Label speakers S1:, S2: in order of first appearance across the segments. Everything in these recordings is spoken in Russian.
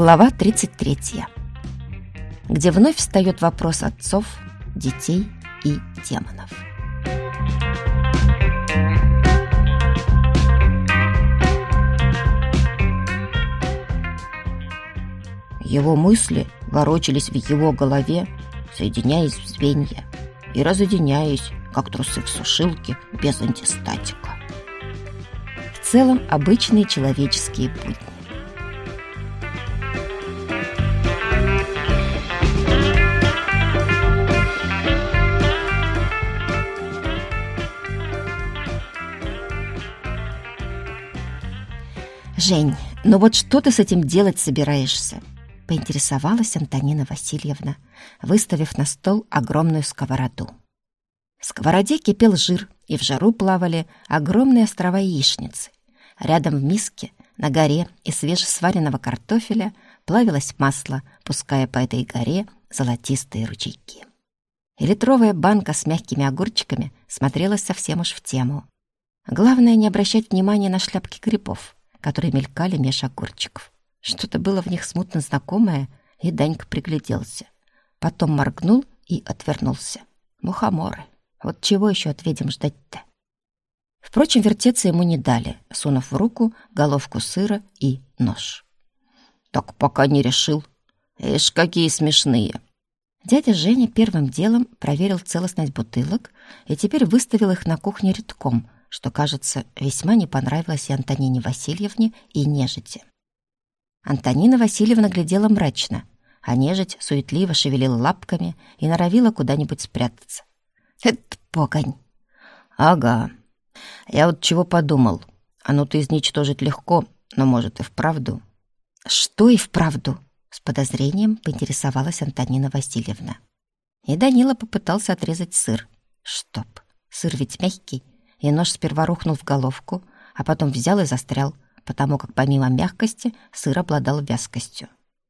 S1: Глава 33, где вновь встает вопрос отцов, детей и демонов. Его мысли ворочались в его голове, соединяясь в звенья и разъединяясь, как трусы в сушилке без антистатика. В целом обычные человеческие будни. «Жень, ну вот что ты с этим делать собираешься?» — поинтересовалась Антонина Васильевна, выставив на стол огромную сковороду. В сковороде кипел жир, и в жару плавали огромные острова яичницы. Рядом в миске, на горе из свежесваренного картофеля плавилось масло, пуская по этой горе золотистые ручейки. И литровая банка с мягкими огурчиками смотрелась совсем уж в тему. Главное не обращать внимания на шляпки грибов, которые мелькали меж огурчиков. Что-то было в них смутно знакомое, и Данька пригляделся. Потом моргнул и отвернулся. Мухоморы. Вот чего еще от ведьм ждать-то? Впрочем, вертеться ему не дали, сунув в руку головку сыра и нож. «Так пока не решил. Ишь, какие смешные!» Дядя Женя первым делом проверил целостность бутылок и теперь выставил их на кухне редком, что, кажется, весьма не понравилось и Антонине Васильевне, и нежити. Антонина Васильевна глядела мрачно, а нежить суетливо шевелила лапками и норовила куда-нибудь спрятаться. «Это погонь!» «Ага. Я вот чего подумал. Оно-то изничтожить легко, но, может, и вправду». «Что и вправду?» — с подозрением поинтересовалась Антонина Васильевна. И Данила попытался отрезать сыр. Чтоб! Сыр ведь мягкий. И нож сперва рухнул в головку, а потом взял и застрял, потому как помимо мягкости сыр обладал вязкостью.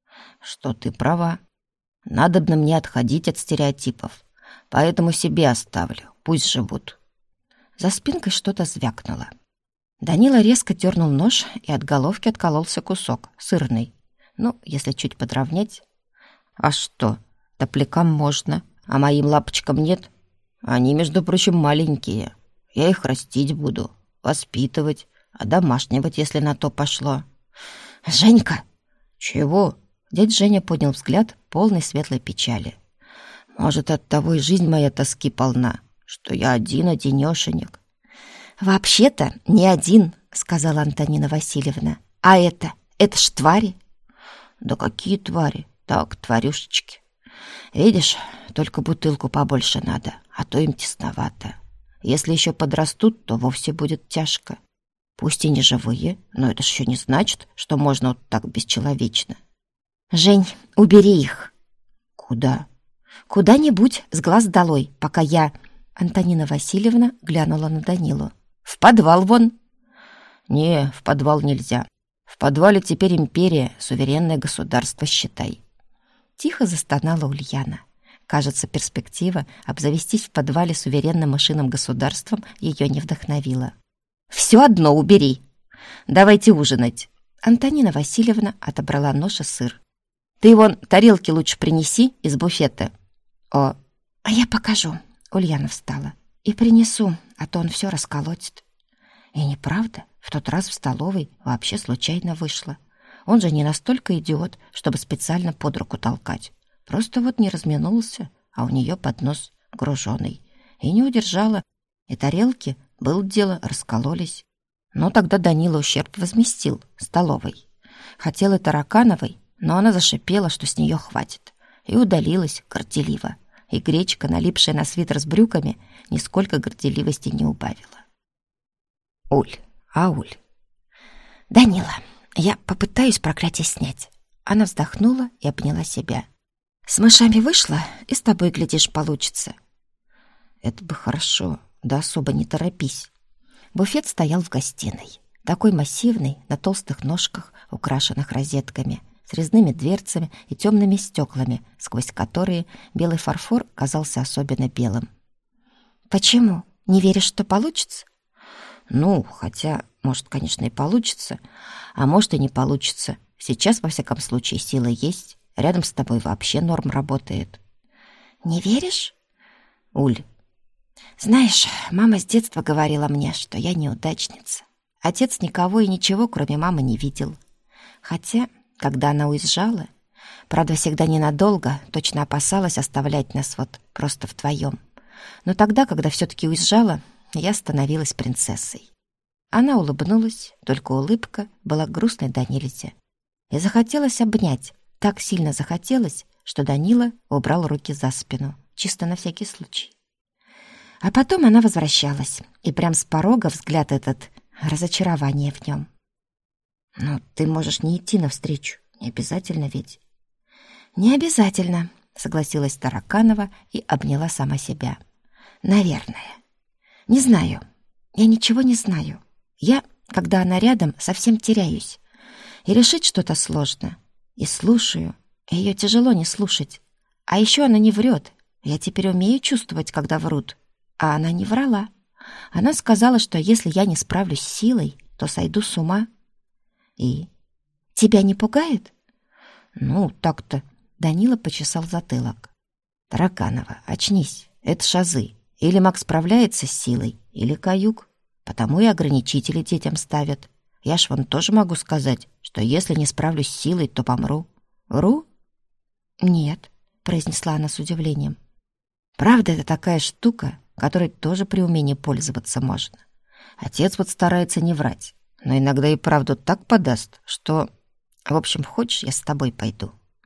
S1: «Что ты права. Надобно мне отходить от стереотипов, поэтому себе оставлю, пусть живут». За спинкой что-то звякнуло. Данила резко дернул нож, и от головки откололся кусок, сырный. Ну, если чуть подровнять. А что, топлякам можно, а моим лапочкам нет? Они, между прочим, маленькие. Я их растить буду, воспитывать, одомашнивать, если на то пошло. «Женька!» «Чего?» Дядь Женя поднял взгляд, полный светлой печали. «Может, оттого и жизнь моя тоски полна, что я один-одинешенек». «Вообще-то не один», — сказала Антонина Васильевна. «А это ж твари». «Да какие твари? Так, тварюшечки. Видишь, только бутылку побольше надо, а то им тесновато. Если еще подрастут, то вовсе будет тяжко. Пусть и не живые, но это ж еще не значит, что можно вот так бесчеловечно». «Жень, убери их». «Куда?» «Куда-нибудь с глаз долой, пока я...» Антонина Васильевна глянула на Данилу. «В подвал вон». «Не, в подвал нельзя. В подвале теперь империя, суверенное государство, считай». Тихо застонала Ульяна. Кажется, перспектива обзавестись в подвале суверенным мышиным государством ее не вдохновила. «Все одно убери! Давайте ужинать!» Антонина Васильевна отобрала нож и сыр. «Ты вон тарелки лучше принеси из буфета». «А я покажу». Ульяна встала. «И принесу, а то он все расколотит». И неправда, в тот раз в столовой вообще случайно вышло. Он же не настолько идиот, чтобы специально под руку толкать. Просто вот не разминулся, а у нее поднос груженый. И не удержала. И тарелки, было дело, раскололись. Но тогда Данила ущерб возместил столовой. Хотел и таракановой, но она зашипела, что с нее хватит. И удалилась горделиво. И гречка, налипшая на свитер с брюками, нисколько горделивости не убавила. «Уль, Уль». «Данила, я попытаюсь проклятие снять». Она вздохнула и обняла себя. «С мышами вышло, и с тобой, глядишь, получится». «Это бы хорошо, да особо не торопись». Буфет стоял в гостиной. Такой массивный, на толстых ножках, украшенных розетками, с резными дверцами и темными стеклами, сквозь которые белый фарфор казался особенно белым. «Почему? Не веришь, что получится?» «Ну, хотя, может, конечно, и получится, а может, и не получится. Сейчас, во всяком случае, сила есть. Рядом с тобой вообще норм работает. Не веришь? Уль, знаешь, мама с детства говорила мне, что я неудачница. Отец никого и ничего, кроме мамы, не видел. Хотя, когда она уезжала, правда, всегда ненадолго, точно опасалась оставлять нас вот просто вдвоем. Но тогда, когда все-таки уезжала, я становилась принцессой. Она улыбнулась, только улыбка была грустной до нельзя. И захотелось обнять, так сильно захотелось, что Данила убрал руки за спину, чисто на всякий случай. А потом она возвращалась, и прям с порога взгляд этот, разочарование в нем. «Ну, ты можешь не идти навстречу, не обязательно ведь». «Не обязательно», — согласилась Тараканова и обняла сама себя. «Наверное. Не знаю. Я ничего не знаю. Я, когда она рядом, совсем теряюсь. И решить что-то сложно. И слушаю. Ее тяжело не слушать. А еще она не врет. Я теперь умею чувствовать, когда врут. А она не врала. Она сказала, что если я не справлюсь с силой, то сойду с ума. И тебя не пугает?» «Ну, так-то». Данила почесал затылок. «Тараканова, очнись. Это шазы. Или маг справляется с силой, или каюк. Потому и ограничители детям ставят. Я ж вон тоже могу сказать, что если не справлюсь с силой, то помру. Вру?» «Нет», — произнесла она с удивлением. «Правда, это такая штука, которой тоже при умении пользоваться можно. Отец вот старается не врать, но иногда и правду так подаст, что... В общем, хочешь, я с тобой пойду?»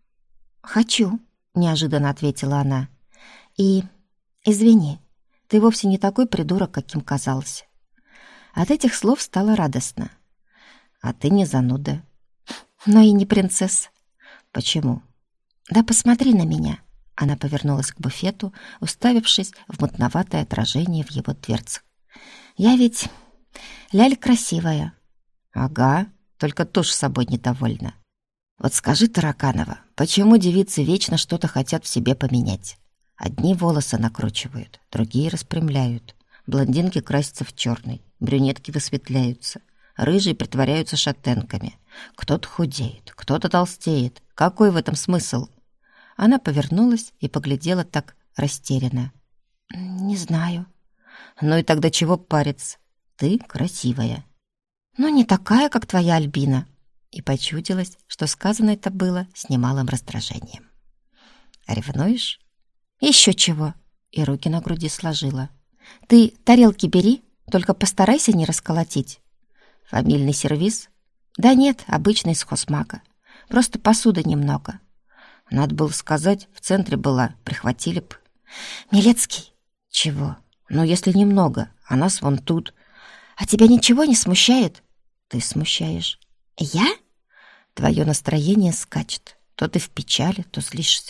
S1: «Хочу», — неожиданно ответила она. «И... извини, ты вовсе не такой придурок, каким казался». От этих слов стало радостно. «А ты не зануда». «Но и не принцесса». «Почему?» «Да посмотри на меня». Она повернулась к буфету, уставившись в мутноватое отражение в его дверцах. «Я ведь... ляль красивая». «Ага, только тушь собой недовольна». «Вот скажи, Тараканова, почему девицы вечно что-то хотят в себе поменять? Одни волосы накручивают, другие распрямляют. Блондинки красятся в черный, брюнетки высветляются, рыжие притворяются шатенками. Кто-то худеет, кто-то толстеет. Какой в этом смысл?» Она повернулась и поглядела так растерянно. «Не знаю». «Ну и тогда чего париться? Ты красивая». «Ну, не такая, как твоя Альбина». И почудилось, что сказано это было с немалым раздражением. «Ревнуешь?» «Еще чего!» И руки на груди сложила. «Ты тарелки бери, только постарайся не расколотить». «Фамильный сервиз?» «Да нет, обычный из хозмага. Просто посуды немного». «Надо было сказать, в центре была, прихватили б». «Милецкий!» «Чего? Ну, если немного, а нас вон тут». «А тебя ничего не смущает?» «Ты смущаешь». «Я?» «Твое настроение скачет. То ты в печали, то злишься».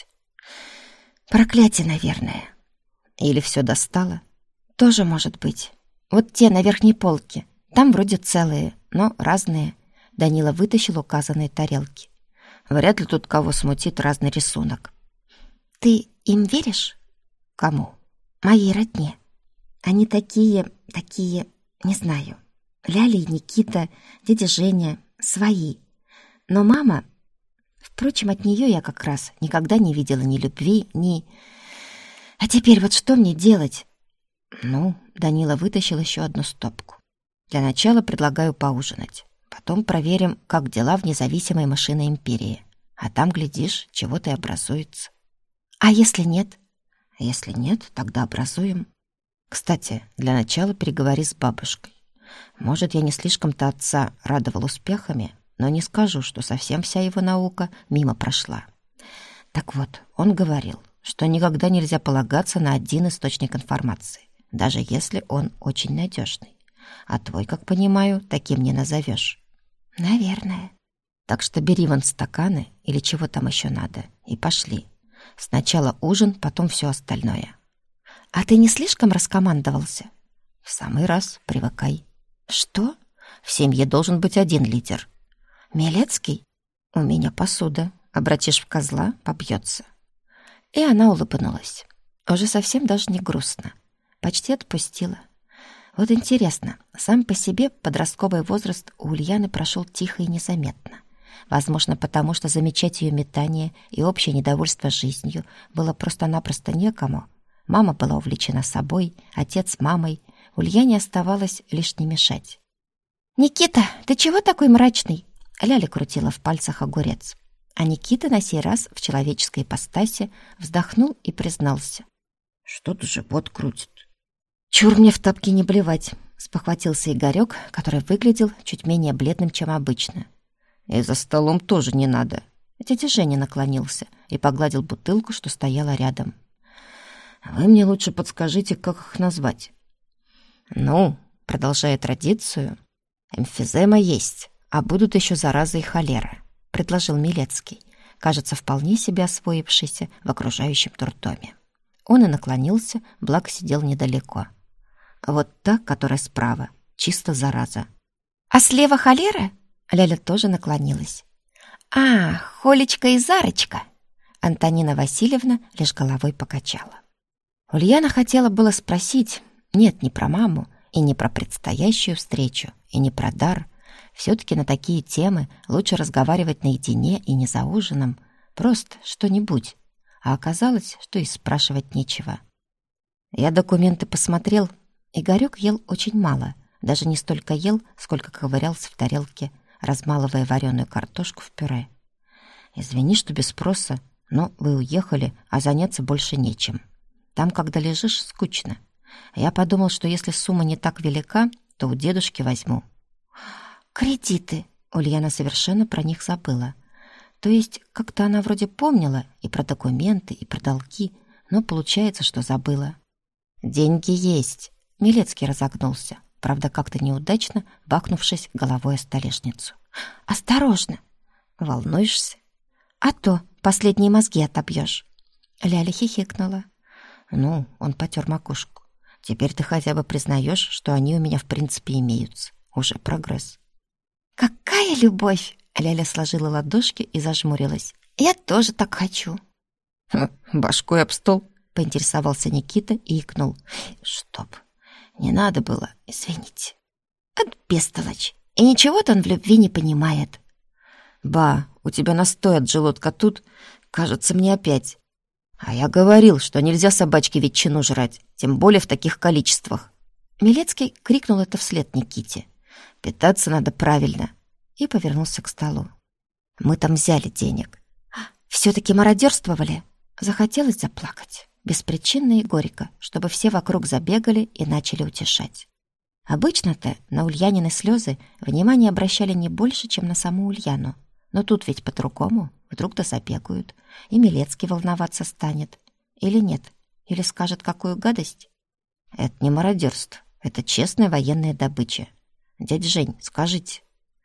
S1: «Проклятие, наверное». «Или все достало?» «Тоже может быть. Вот те на верхней полке. Там вроде целые, но разные». Данила вытащил указанные тарелки. «Вряд ли тут кого смутит разный рисунок». «Ты им веришь?» «Кому?» «Моей родне. Они такие, не знаю. Ляля и Никита, дядя Женя, свои. Но мама... Впрочем, от нее я как раз никогда не видела ни любви, ни... А теперь вот что мне делать?» «Ну...» — Данила вытащил еще одну стопку. «Для начала предлагаю поужинать. Потом проверим, как дела в независимой мышиной империи. А там, глядишь, чего-то и образуется». «А если нет?» «Если нет, тогда образуем. Кстати, для начала переговори с бабушкой. Может, я не слишком-то отца радовал успехами, но не скажу, что совсем вся его наука мимо прошла. Так вот, он говорил, что никогда нельзя полагаться на один источник информации, даже если он очень надежный. А твой, как понимаю, таким не назовешь». «Наверное». «Так что бери вон стаканы или чего там еще надо, и пошли. Сначала ужин, потом все остальное». «А ты не слишком раскомандовался?» «В самый раз, привыкай». «Что?» «В семье должен быть один лидер». «Милецкий?» «У меня посуда. Обратишь в козла — побьется». И она улыбнулась. Уже совсем даже не грустно. Почти отпустила. Вот интересно, сам по себе подростковый возраст у Ульяны прошел тихо и незаметно. Возможно, потому что замечать ее метание и общее недовольство жизнью было просто-напросто некому. Мама была увлечена собой, отец мамой. Ульяне оставалось лишь не мешать. «Никита, ты чего такой мрачный?» Ляля крутила в пальцах огурец. А Никита на сей раз в человеческой ипостаси вздохнул и признался. «Что-то живот крутит». «Чур мне в тапки не блевать», — спохватился Игорёк, который выглядел чуть менее бледным, чем обычно. «И за столом тоже не надо». Дядя Женя наклонился и погладил бутылку, что стояла рядом. «Вы мне лучше подскажите, как их назвать». «Ну, продолжая традицию, эмфизема есть, а будут еще зараза и холера», — предложил Милецкий, кажется, вполне себе освоившийся в окружающем дурдоме. Он и наклонился, благо сидел недалеко. Вот та, которая справа, чисто зараза. «А слева холера?» Ляля тоже наклонилась. «А, Холечка и Зарочка!» Антонина Васильевна лишь головой покачала. Ульяна хотела было спросить, нет, не про маму, и не про предстоящую встречу, и не про дар. Все-таки на такие темы лучше разговаривать наедине и не за ужином, просто что-нибудь. А оказалось, что и спрашивать нечего. Я документы посмотрел. Игорёк ел очень мало, даже не столько ел, сколько ковырялся в тарелке, размалывая вареную картошку в пюре. «Извини, что без спроса, но вы уехали, а заняться больше нечем. Там, когда лежишь, скучно. Я подумал, что если сумма не так велика, то у дедушки возьму». «Кредиты!» Ульяна совершенно про них забыла. То есть как-то она вроде помнила и про документы, и про долги, но получается, что забыла. «Деньги есть!» Милецкий разогнулся, правда, как-то неудачно, бахнувшись головой о столешницу. «Осторожно!» «Волнуешься?» «А то последние мозги отобьешь!» Ляля хихикнула. «Ну, он потер макушку. Теперь ты хотя бы признаешь, что они у меня в принципе имеются. Уже прогресс». «Какая любовь!» Ляля сложила ладошки и зажмурилась. «Я тоже так хочу».
S2: «Башкой об стол»,
S1: — поинтересовался Никита и икнул. «Чтоб! Не надо было, извините». «От бестолочь! И ничего-то он в любви не понимает».
S2: «Ба, у тебя настой от желудка тут, кажется, мне опять. А я говорил, что нельзя собачке ветчину жрать, тем более в таких количествах».
S1: Милецкий крикнул это вслед Никите.
S2: «Питаться надо правильно».
S1: И повернулся к столу. «Мы там взяли денег. Все-таки мародерствовали». Захотелось заплакать, беспричинно и горько, чтобы все вокруг забегали и начали утешать. Обычно-то на Ульянины слезы внимание обращали не больше, чем на саму Ульяну. Но тут ведь по-другому, вдруг-то забегают, и Милецкий волноваться станет. Или нет, или скажет какую гадость.
S2: «Это не мародерство, это честная военная добыча. Дядя Жень, скажите».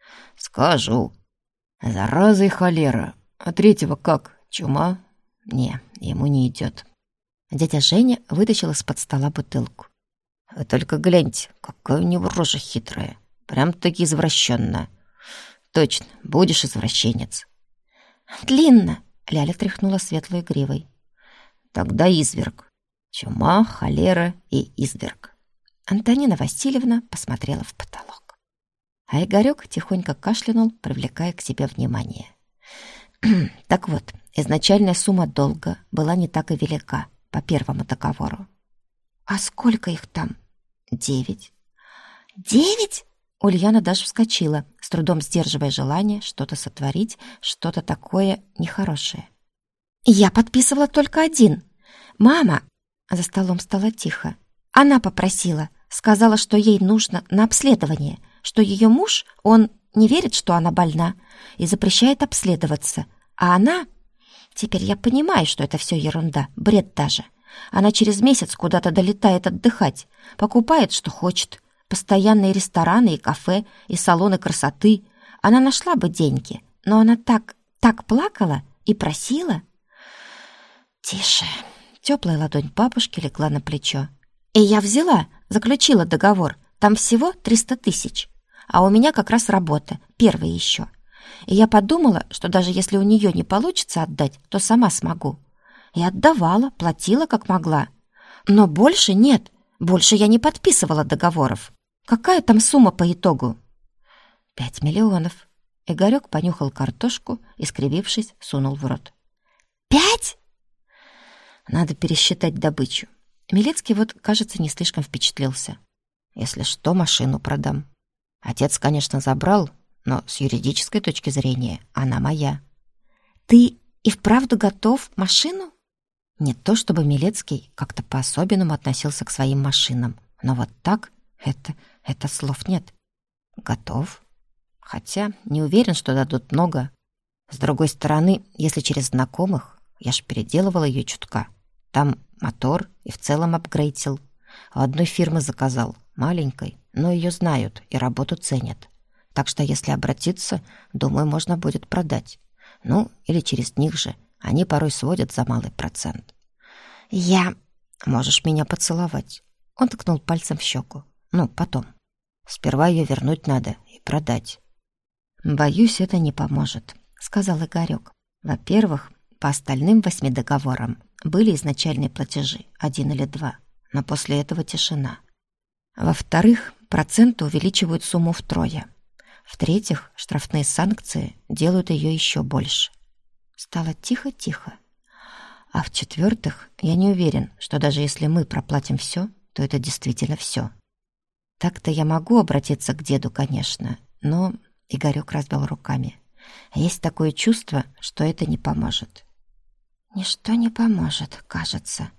S2: «Скажу. Зараза и холера. А третьего как? Чума?» «Не, ему не идет».
S1: Дядя Женя вытащил из-под стола бутылку.
S2: «Вы только гляньте, какая у него рожа хитрая. Прям-таки извращенная. Точно, будешь извращенец».
S1: «Длинно!» — Ляля тряхнула светлой гривой.
S2: «Тогда изверг. Чума, холера и изверг».
S1: Антонина Васильевна посмотрела в потолок. А Игорёк тихонько кашлянул, привлекая к себе внимание. Так вот, изначальная сумма долга была не так и велика по первому договору. «А сколько их там?» 9. 9? Ульяна даже вскочила, с трудом сдерживая желание что-то сотворить, что-то такое нехорошее. «Я подписывала только 1. Мама!» За столом стало тихо. «Она попросила, сказала, что ей нужно на обследование, что ее муж, он не верит, что она больна, и запрещает обследоваться. А она... Теперь я понимаю, что это все ерунда, бред даже. Она через месяц куда-то долетает отдыхать, покупает, что хочет. Постоянные рестораны и кафе, и салоны красоты. Она нашла бы деньги, но она так плакала и просила». «Тише». Теплая ладонь бабушки легла на плечо. «И я взяла, заключила договор. Там всего 300 000. А у меня как раз работа, первая еще. И я подумала, что даже если у нее не получится отдать, то сама смогу. И отдавала, платила как могла. Но больше нет, больше я не подписывала договоров. Какая там сумма по итогу?» 5 миллионов. Игорёк понюхал картошку и, скривившись, сунул в рот. 5? Надо пересчитать добычу. Милецкий вот, кажется, не слишком впечатлился. Если что, машину продам. Отец, конечно, забрал, но с юридической точки зрения она моя. Ты и вправду готов машину? Не то чтобы Милецкий как-то по-особенному относился к своим машинам, но вот так это слов нет. Готов. Хотя не уверен, что дадут много. С другой стороны, если через знакомых, я ж переделывала ее чутка. Там мотор и в целом апгрейдил. У одной фирмы заказал, маленькой, но ее знают и работу ценят. Так что если обратиться, думаю, можно будет продать. Ну, или через них же. Они порой сводят за малый процент. Можешь меня поцеловать. Он ткнул пальцем в щеку. Ну, потом. Сперва ее вернуть надо и продать. Боюсь, это не поможет, сказал Игорек. Во-первых, по остальным 8 договорам были изначальные платежи, 1 или 2, но после этого тишина. Во-вторых, проценты увеличивают сумму втрое. В-третьих, штрафные санкции делают ее еще больше. Стало тихо-тихо. А в-четвертых, я не уверен, что даже если мы проплатим все, то это действительно все. Так-то я могу обратиться к деду, конечно, но... Игорек развел руками. Есть такое чувство, что это не поможет. Ничто не поможет, кажется.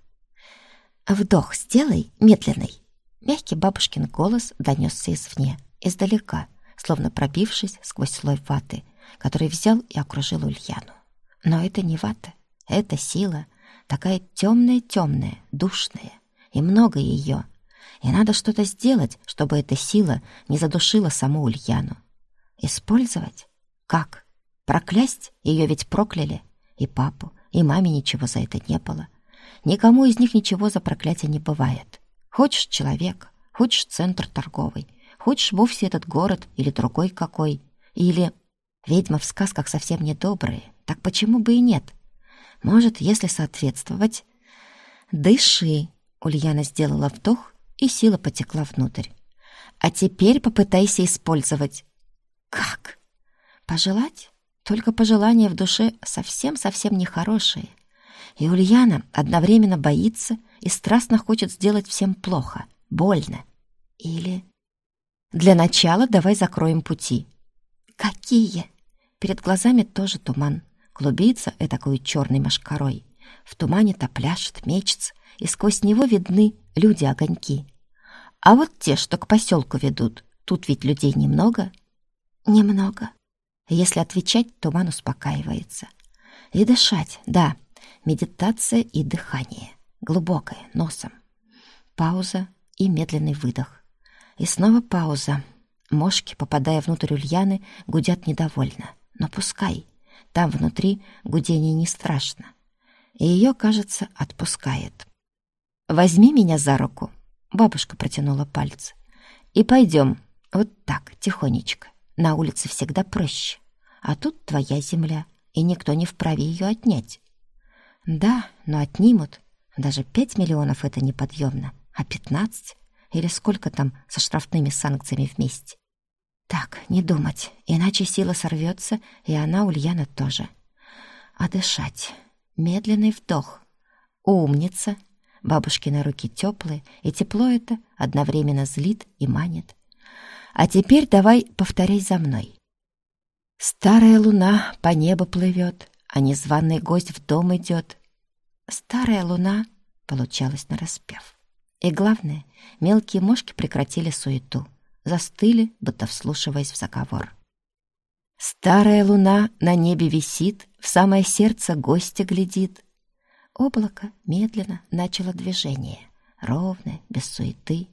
S1: Вдох сделай, медленный. Мягкий бабушкин голос донесся извне, издалека, словно пробившись сквозь слой ваты, который взял и окружил Ульяну. Но это не вата, это сила, такая темная-темная, душная, и много ее. И надо что-то сделать, чтобы эта сила не задушила саму Ульяну. Использовать? Как? Проклясть? Ее ведь прокляли. И папу, и маме ничего за это не было. Никому из них ничего за проклятие не бывает. Хочешь человека, хочешь центр торговый, хочешь вовсе этот город или другой какой. Или ведьма в сказках совсем недобрые. Так почему бы и нет? Может, если соответствовать... Дыши. Ульяна сделала вдох, и сила потекла внутрь. А теперь попытайся использовать. Как? Пожелать? Только пожелания в душе совсем-совсем нехорошие. И Ульяна одновременно боится и страстно хочет сделать всем плохо, больно. Или... Для начала давай закроем пути. Какие? Перед глазами тоже туман. Клубится этакой черной мошкарой. В тумане-то пляшет, мечется, и сквозь него видны люди-огоньки. А вот те, что к поселку ведут, тут ведь людей немного. Немного. Если отвечать, туман успокаивается. И дышать, да, медитация и дыхание. Глубокое, носом. Пауза и медленный выдох. И снова пауза. Мошки, попадая внутрь Ульяны, гудят недовольно. Но пускай. Там внутри гудение не страшно. И ее, кажется, отпускает. «Возьми меня за руку», — бабушка протянула пальцы. «И пойдем, вот так, тихонечко. На улице всегда проще. А тут твоя земля, и никто не вправе ее отнять». «Да, но отнимут. Даже 5 миллионов — это неподъемно. А 15? Или сколько там со штрафными санкциями вместе? Так, не думать, иначе сила сорвется, и она, Ульяна, тоже. А дышать. Медленный вдох. Умница. Бабушкины руки теплые, и тепло это одновременно злит и манит. А теперь давай повторяй за мной. Старая луна по небу плывет, а незваный гость в дом идет. Старая луна получалось нараспев. И главное, мелкие мошки прекратили суету, застыли, будто вслушиваясь в заговор. Старая луна на небе висит, в самое сердце гостя глядит. Облако медленно начало движение, ровное, без суеты.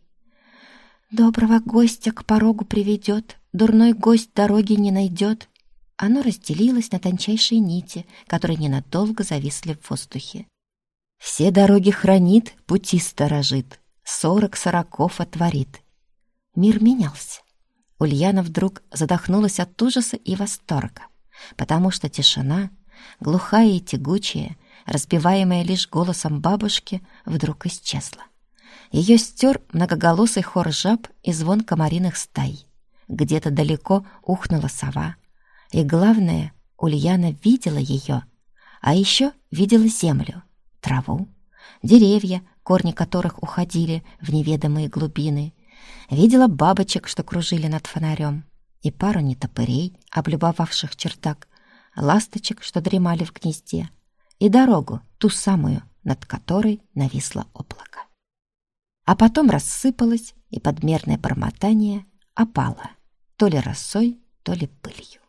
S1: Доброго гостя к порогу приведет, дурной гость дороги не найдет. Оно разделилось на тончайшие нити, которые ненадолго зависли в воздухе. Все дороги хранит, пути сторожит, 40 сороков отворит. Мир менялся. Ульяна вдруг задохнулась от ужаса и восторга, потому что тишина, глухая и тягучая, разбиваемая лишь голосом бабушки, вдруг исчезла. Ее стер многоголосый хор жаб и звон комариных стай. Где-то далеко ухнула сова. И главное, Ульяна видела ее, а еще видела землю, траву, деревья, корни которых уходили в неведомые глубины, видела бабочек, что кружили над фонарем, и пару нетопырей, облюбовавших чердак, ласточек, что дремали в гнезде, и дорогу, ту самую, над которой нависло облако. А потом рассыпалось, и подмерное бормотание опало, то ли росой, то ли пылью.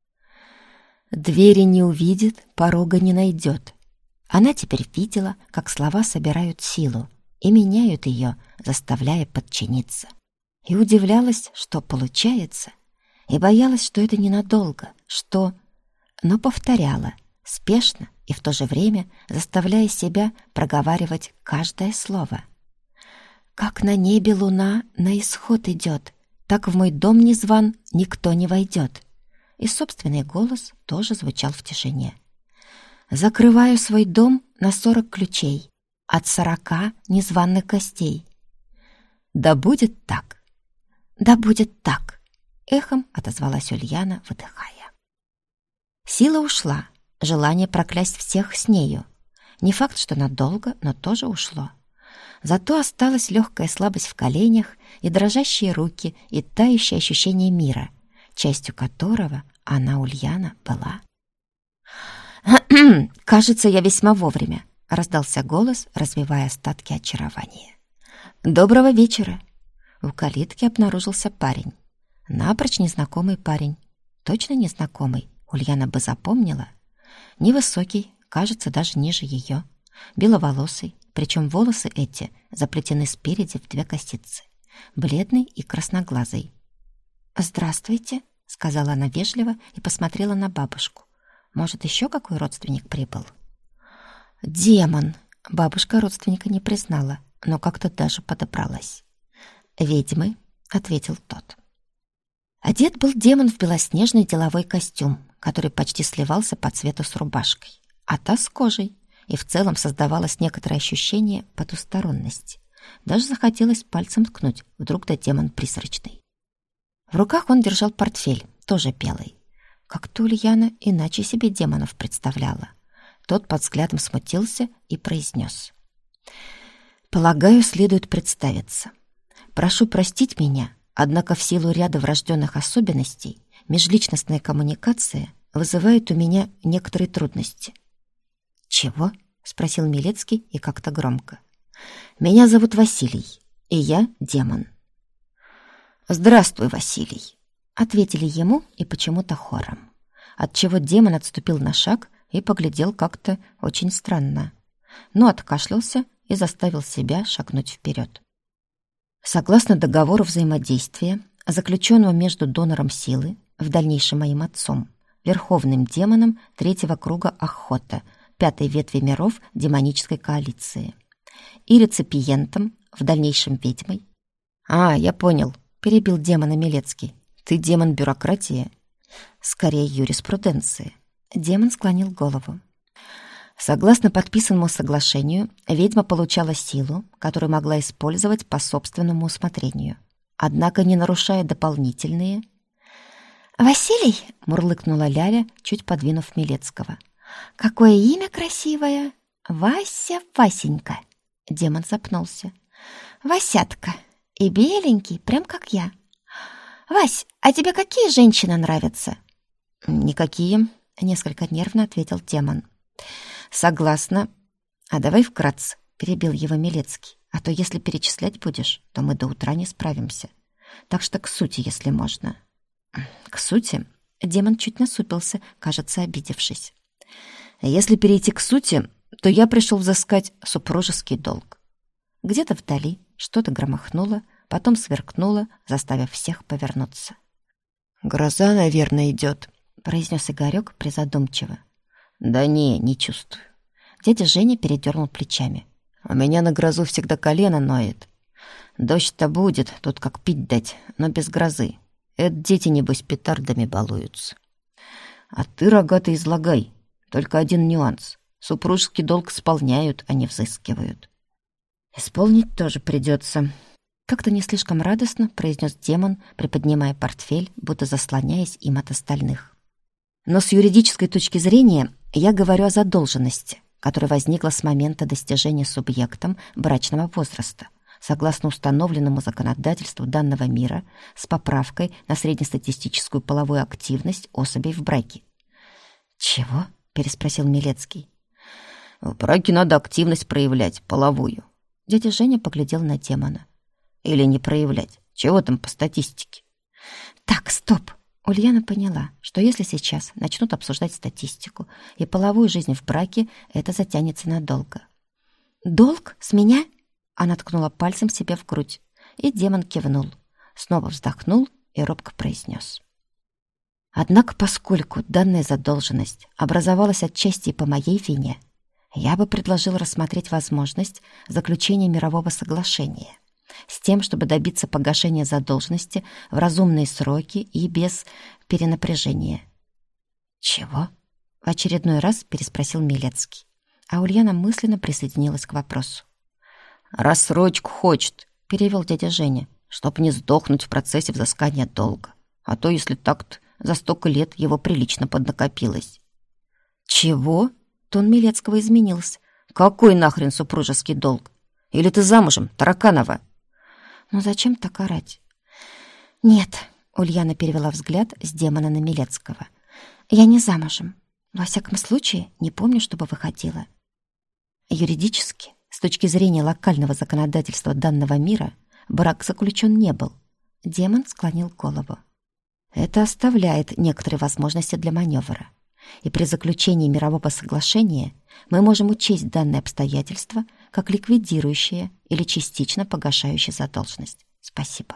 S1: Двери не увидит, порога не найдет. Она теперь видела, как слова собирают силу и меняют ее, заставляя подчиниться. И удивлялась, что получается, и боялась, что это ненадолго, но повторяла, спешно и в то же время заставляя себя проговаривать каждое слово. «Как на небе луна на исход идет, так в мой дом незван никто не войдет». И собственный голос тоже звучал в тишине. «Закрываю свой дом на 40 ключей, от 40 незваных гостей». «Да будет так! Да будет так!» — эхом отозвалась Ульяна, выдыхая. Сила ушла, желание проклясть всех с нею. Не факт, что надолго, но тоже ушло. Зато осталась легкая слабость в коленях и дрожащие руки и тающее ощущение мира, частью которого она, Ульяна, была. «Кажется, я весьма вовремя», — раздался голос, развивая остатки очарования. «Доброго вечера». У калитки обнаружился парень. Напрочь незнакомый парень. Точно незнакомый, Ульяна бы запомнила. Невысокий, кажется, даже ниже ее. Беловолосый, причем волосы эти заплетены спереди в 2 косицы. Бледный и красноглазый. «Здравствуйте», — сказала она вежливо и посмотрела на бабушку. Может, еще какой родственник прибыл? «Демон!» — бабушка родственника не признала, но как-то даже подобралась. «Ведьмы», — ответил тот. Одет был демон в белоснежный деловой костюм, который почти сливался по цвету с рубашкой, а та с кожей, и в целом создавалось некоторое ощущение потусторонности. Даже захотелось пальцем ткнуть, вдруг да демон призрачный. В руках он держал портфель, тоже белый. Как-то Ульяна иначе себе демонов представляла. Тот под взглядом смутился и произнес: «Полагаю, следует представиться. Прошу простить меня, однако в силу ряда врожденных особенностей межличностная коммуникация вызывает у меня некоторые трудности». «Чего?» — спросил Милецкий и как-то громко. «Меня зовут Василий, и я демон». «Здравствуй, Василий», — ответили ему и почему-то хором, отчего демон отступил на шаг и поглядел как-то очень странно, но откашлялся и заставил себя шагнуть вперед. Согласно договору взаимодействия, заключенного между донором силы, в дальнейшем моим отцом, верховным демоном 3-го круга Охота, 5-й ветви миров демонической коалиции, и реципиентом, в дальнейшем ведьмой. «А, я понял», — перебил демона Милецкий. «Ты демон бюрократии?» «Скорее, юриспруденции». Демон склонил голову. Согласно подписанному соглашению, ведьма получала силу, которую могла использовать по собственному усмотрению, однако не нарушая дополнительные. «Василий!» — мурлыкнула Ляля, чуть подвинув Милецкого. «Какое имя красивое! Вася, Васенька!» Демон запнулся. «Васятка! И беленький, прям как я. Вась, а тебе какие женщины нравятся?» «Никакие», — несколько нервно ответил демон. «Согласна. А давай вкратце», — перебил его Милецкий. «А то если перечислять будешь, то мы до утра не справимся. Так что к сути, если можно». «К сути?» — демон чуть насупился, кажется, обидевшись. «Если перейти к сути, то я пришел взыскать супружеский долг». Где-то вдали что-то громыхнуло, потом сверкнуло, заставив всех повернуться. «Гроза, наверное, идет», — произнес Игорек призадумчиво. «Да не чувствую». Дядя Женя передернул плечами. «У меня на грозу всегда колено ноет. Дождь-то будет, тут как пить дать, но без грозы. Это дети, небось, петардами балуются. А ты, рогатый, излагай. Только один нюанс. Супружеский долг исполняют, а не взыскивают». «Исполнить тоже придется», — как-то не слишком радостно произнес демон, приподнимая портфель, будто заслоняясь им от остальных. Но с юридической точки зрения я говорю о задолженности, которая возникла с момента достижения субъектом брачного возраста, согласно установленному законодательству данного мира, с поправкой на среднестатистическую половую активность особей в браке. «Чего?» — переспросил Милецкий. «В браке надо активность проявлять, половую». Дядя Женя поглядел на демона. «Или не проявлять? Чего там по статистике?» «Так, стоп!» Ульяна поняла, что если сейчас начнут обсуждать статистику и половую жизнь в браке, это затянется надолго. «Долг? С меня?» Она ткнула пальцем себе в грудь, и демон кивнул, снова вздохнул и робко произнес. «Однако, поскольку данная задолженность образовалась отчасти и по моей вине, я бы предложил рассмотреть возможность заключения мирового соглашения с тем, чтобы добиться погашения задолженности в разумные сроки и без перенапряжения». «Чего?» — в очередной раз переспросил Милецкий, а Ульяна мысленно присоединилась к вопросу. «Рассрочку хочет», — перевел дядя Женя, «чтоб не сдохнуть в процессе взыскания долга. А то, если так-то, за столько лет его прилично поднакопилось». «Чего?» — тон Милецкого изменился. «Какой нахрен супружеский долг? Или ты замужем, Тараканова?» «Ну зачем так орать?» «Нет», — Ульяна перевела взгляд с демона на Милецкого. «Я не замужем. Во всяком случае, не помню, чтобы выходила. Юридически, с точки зрения локального законодательства данного мира, брак заключен не был». Демон склонил голову. «Это оставляет некоторые возможности для маневра. И при заключении мирового соглашения мы можем учесть данное обстоятельство как ликвидирующее или частично погашающее задолженность. Спасибо».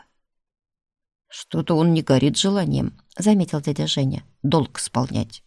S1: «Что-то он не горит желанием», — заметил дядя Женя, — «долг исполнять».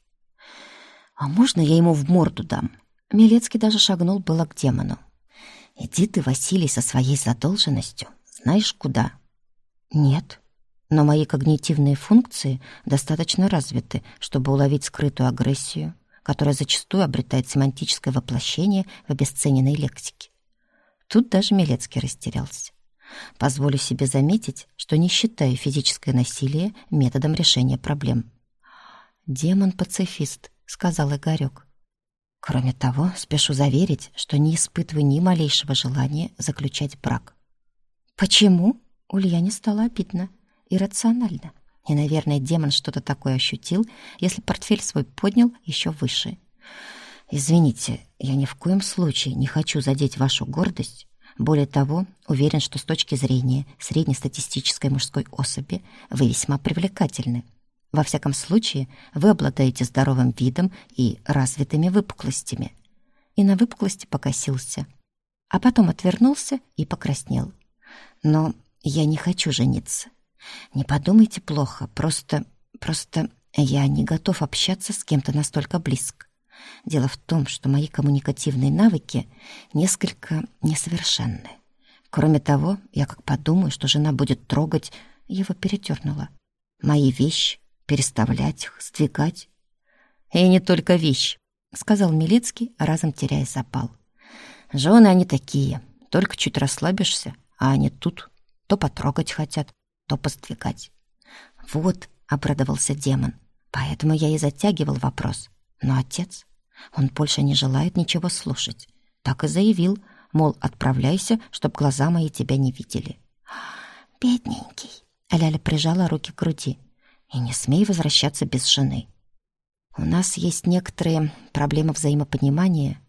S1: «А можно я ему в морду дам?» Милецкий даже шагнул было к демону. «Иди ты, Василий, со своей задолженностью. Знаешь, куда?» «Нет, но мои когнитивные функции достаточно развиты, чтобы уловить скрытую агрессию, которая зачастую обретает семантическое воплощение в обесцененной лексике». Тут даже Милецкий растерялся. Позволю себе заметить, что не считаю физическое насилие методом решения проблем. «Демон-пацифист», — сказал Игорёк. «Кроме того, спешу заверить, что не испытываю ни малейшего желания заключать брак». «Почему?» — Ульяне стало обидно, иррационально. И, наверное, демон что-то такое ощутил, если портфель свой поднял еще выше. «Извините, я ни в коем случае не хочу задеть вашу гордость. Более того, уверен, что с точки зрения среднестатистической мужской особи вы весьма привлекательны. Во всяком случае, вы обладаете здоровым видом и развитыми выпуклостями». И на выпуклости покосился, а потом отвернулся и покраснел. «Но я не хочу жениться. Не подумайте плохо, просто я не готов общаться с кем-то настолько близко. Дело в том, что мои коммуникативные навыки несколько несовершенны. Кроме того, я как подумаю, что жена будет трогать, его передернуло, мои вещи, переставлять их, сдвигать». «И не только вещи», — сказал Милецкий, разом теряя запал. «Жены они такие, только чуть расслабишься, а они тут то потрогать хотят, то посдвигать». «Вот», — обрадовался демон, — «поэтому я и затягивал вопрос. Но отец, он больше не желает ничего слушать. Так и заявил, мол, отправляйся, чтоб глаза мои тебя не видели». «Бедненький», — Ляля прижала руки к груди, — «и не смей возвращаться без жены. У нас есть некоторые проблемы взаимопонимания».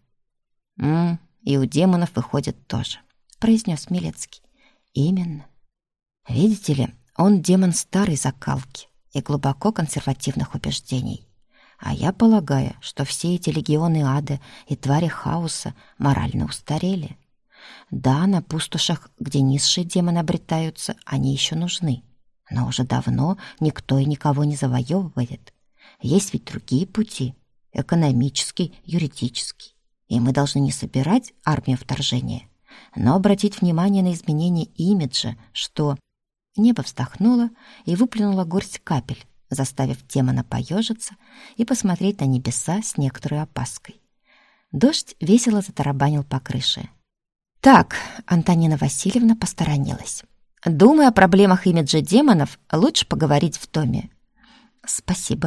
S1: «И у демонов выходит тоже», — произнес Милецкий. «Именно. Видите ли, он демон старой закалки и глубоко консервативных убеждений. А я полагаю, что все эти легионы ада и твари хаоса морально устарели. Да, на пустошах, где низшие демоны обретаются, они еще нужны. Но уже давно никто и никого не завоевывает. Есть ведь другие пути — экономический, юридический. И мы должны не собирать армию вторжения, но обратить внимание на изменение имиджа, что...» Небо вздохнуло и выплюнуло горсть капель, заставив демона поежиться и посмотреть на небеса с некоторой опаской. Дождь весело затарабанил по крыше. «Так», — Антонина Васильевна посторонилась. «Думаю, о проблемах имиджа демонов лучше поговорить в доме». «Спасибо».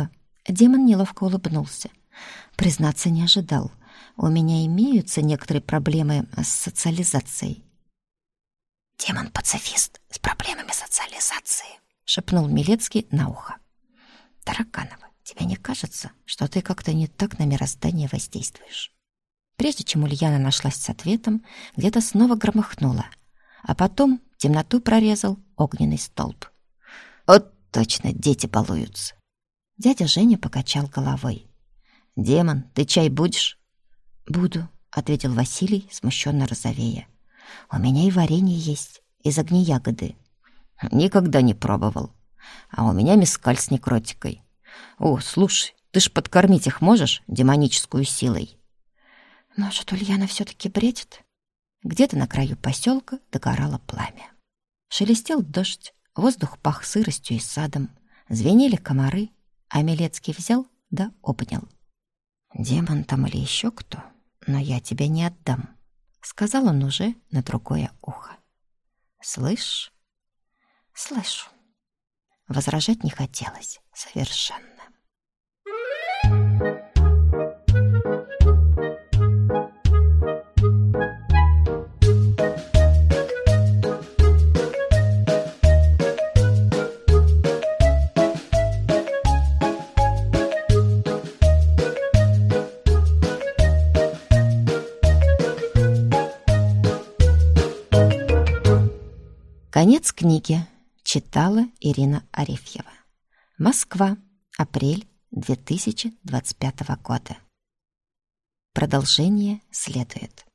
S1: Демон неловко улыбнулся. Признаться, не ожидал. У меня имеются некоторые проблемы с социализацией.
S2: «Демон-пацифист с проблемами социализации»,
S1: — шепнул Милецкий на ухо. «Тараканова, тебе не кажется, что ты как-то не так на мироздание воздействуешь?» Прежде чем Ульяна нашлась с ответом, где-то снова громыхнуло, а потом темноту прорезал огненный столб.
S2: «Вот точно, дети балуются».
S1: Дядя Женя покачал головой.
S2: «Демон, ты чай будешь?»
S1: «Буду», — ответил Василий, смущенно розовея. «У меня и варенье есть, из огнеягоды».
S2: «Никогда не пробовал. А у меня мескаль с некротикой. О, слушай, ты ж подкормить их можешь демоническую силой?»
S1: Может, Ульяна все-таки бредит? Где-то на краю поселка догорало пламя. Шелестел дождь, воздух пах сыростью и садом, звенели комары, а Милецкий взял да обнял. «Демон там или еще кто, но я тебя не отдам», — сказал он уже на другое ухо. «Слышь?» «Слышу». Возражать не хотелось совершенно. Конец книги. Читала Ирина Арефьева. Москва. Апрель 2025 года. Продолжение следует.